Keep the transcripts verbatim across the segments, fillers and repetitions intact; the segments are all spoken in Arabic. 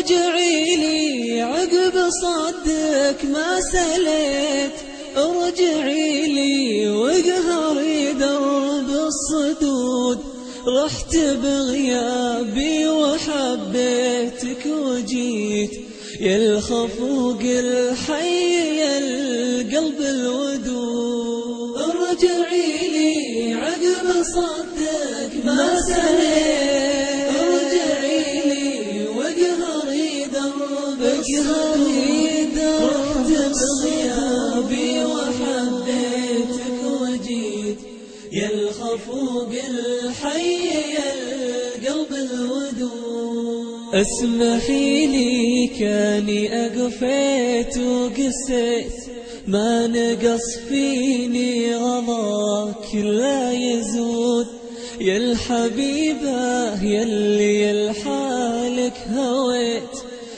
ارجعي لي عقب صدك ما سليت، ارجعي لي واقهري درب الصدود، رحت بغيابي وحبيتك وجيت يا الخفوق الحي يا القلب الودود. ارجعي لي عقب صدك ما سليت، ارجعي لي واقهري دربك الصدود، رحت بغيابي وحبيتك وجيت يا الخفوق الحي يا القلب الودود. اسمحي لي كاني أقفيت وقسيت، ما نقص فيني غضاك لا يزود، يا الحبيبة يلي لحالك هويت،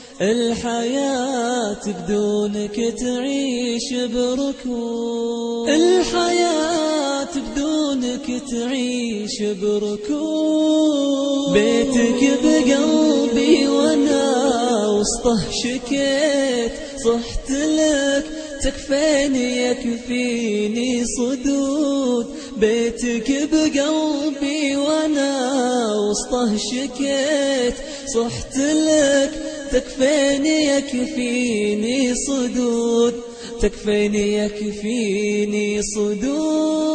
الحياة بدونك تعيش بركود، الحياة بدونك تعيش بركود. بيتك بقلبي وانا وسطه شكيت، صحت لك تكفيني يكفيني صدود، بيتك بقلبي وانا وسطه شكيت، صحت لك تكفيني يكفيني صدود، تكفيني يكفيني صدود.